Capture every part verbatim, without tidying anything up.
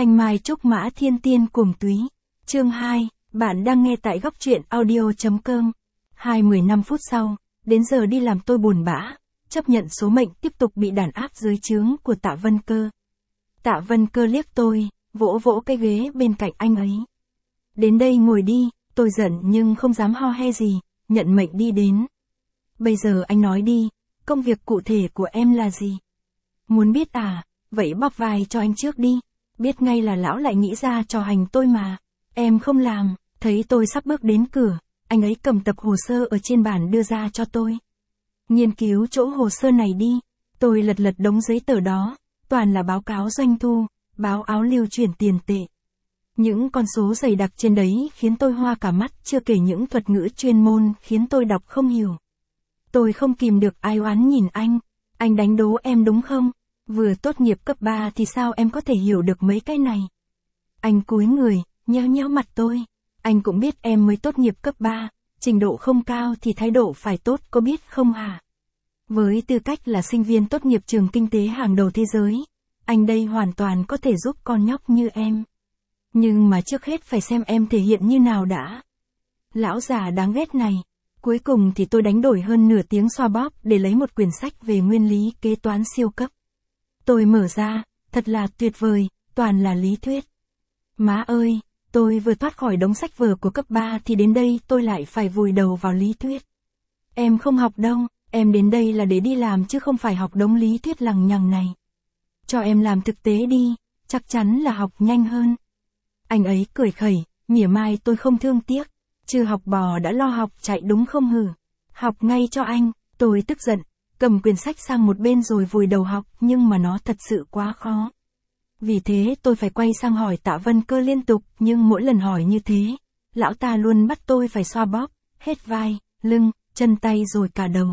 Thanh Mai Trúc Mã Thiên Tiên Cuồng Túy. Chương hai, bạn đang nghe tại góc truyện audio.com. Hai mươi lăm phút sau, đến giờ đi làm tôi buồn bã, chấp nhận số mệnh tiếp tục bị đàn áp dưới trướng của Tạ Vân Cơ. Tạ Vân Cơ liếc tôi, vỗ vỗ cái ghế bên cạnh anh ấy. Đến đây ngồi đi, tôi giận nhưng không dám ho he gì, nhận mệnh đi đến. Bây giờ anh nói đi, công việc cụ thể của em là gì? Muốn biết à, vậy bóp vai cho anh trước đi, biết ngay là lão lại nghĩ ra trò hành tôi mà. Em không làm, thấy tôi sắp bước đến cửa, anh ấy cầm tập hồ sơ ở trên bàn đưa ra cho tôi. Nghiên cứu chỗ hồ sơ này đi, tôi lật lật đống giấy tờ đó, toàn là báo cáo doanh thu, báo áo lưu chuyển tiền tệ. Những con số dày đặc trên đấy khiến tôi hoa cả mắt, chưa kể những thuật ngữ chuyên môn khiến tôi đọc không hiểu. Tôi không kìm được ai oán nhìn anh, anh đánh đố em đúng không? Vừa tốt nghiệp cấp ba thì sao em có thể hiểu được mấy cái này? Anh cúi người, nhéo nhéo mặt tôi. Anh cũng biết em mới tốt nghiệp cấp ba, trình độ không cao thì thái độ phải tốt có biết không hả? Với tư cách là sinh viên tốt nghiệp trường kinh tế hàng đầu thế giới, anh đây hoàn toàn có thể giúp con nhóc như em. Nhưng mà trước hết phải xem em thể hiện như nào đã. Lão già đáng ghét này. Cuối cùng thì tôi đánh đổi hơn nửa tiếng xoa bóp để lấy một quyển sách về nguyên lý kế toán siêu cấp. Tôi mở ra, thật là tuyệt vời, toàn là lý thuyết. Má ơi, tôi vừa thoát khỏi đống sách vở của cấp ba thì đến đây tôi lại phải vùi đầu vào lý thuyết. Em không học đâu, em đến đây là để đi làm chứ không phải học đống lý thuyết lằng nhằng này. Cho em làm thực tế đi, chắc chắn là học nhanh hơn. Anh ấy cười khẩy, mỉa mai tôi không thương tiếc. Chưa học bò đã lo học chạy đúng không hử? Học ngay cho anh, tôi tức giận, cầm quyển sách sang một bên rồi vùi đầu học, nhưng mà nó thật sự quá khó. Vì thế tôi phải quay sang hỏi Tạ Vân Cơ liên tục, nhưng mỗi lần hỏi như thế, lão ta luôn bắt tôi phải xoa bóp, hết vai, lưng, chân tay rồi cả đầu.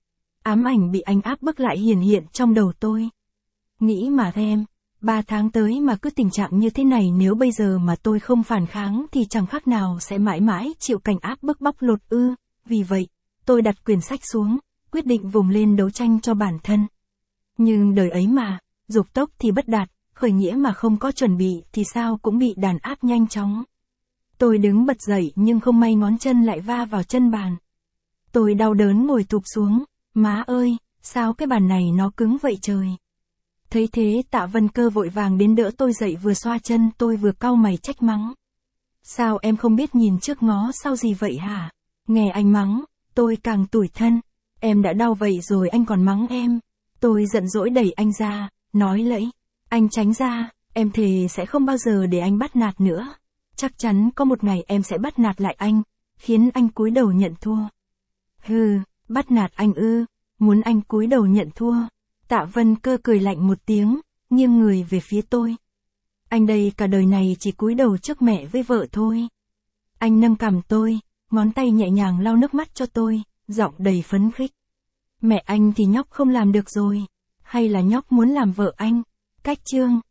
Ám ảnh bị anh áp bức lại hiển hiện trong đầu tôi. Nghĩ mà thêm, ba tháng tới mà cứ tình trạng như thế này, nếu bây giờ mà tôi không phản kháng thì chẳng khác nào sẽ mãi mãi chịu cảnh áp bức bóc lột ư. Vì vậy, tôi đặt quyển sách xuống, quyết định vùng lên đấu tranh cho bản thân. Nhưng đời ấy mà, dục tốc thì bất đạt, khởi nghĩa mà không có chuẩn bị thì sao cũng bị đàn áp nhanh chóng. Tôi đứng bật dậy nhưng không may ngón chân lại va vào chân bàn. Tôi đau đớn ngồi thụp xuống, má ơi, sao cái bàn này nó cứng vậy trời. Thấy thế Tạ Vân Cơ vội vàng đến đỡ tôi dậy, vừa xoa chân tôi vừa cau mày trách mắng. Sao em không biết nhìn trước ngó sau gì vậy hả? Nghe anh mắng, tôi càng tủi thân. Em đã đau vậy rồi anh còn mắng em. Tôi giận dỗi đẩy anh ra, nói lẫy. Anh tránh ra, em thề sẽ không bao giờ để anh bắt nạt nữa. Chắc chắn có một ngày em sẽ bắt nạt lại anh, khiến anh cúi đầu nhận thua. Hừ, bắt nạt anh ư, muốn anh cúi đầu nhận thua. Tạ Vân Cơ cười lạnh một tiếng, nghiêng người về phía tôi. Anh đây cả đời này chỉ cúi đầu trước mẹ với vợ thôi. Anh nâng cằm tôi, ngón tay nhẹ nhàng lau nước mắt cho tôi, giọng đầy phấn khích. Mẹ anh thì nhóc không làm được rồi, hay là nhóc muốn làm vợ anh? Cách chương,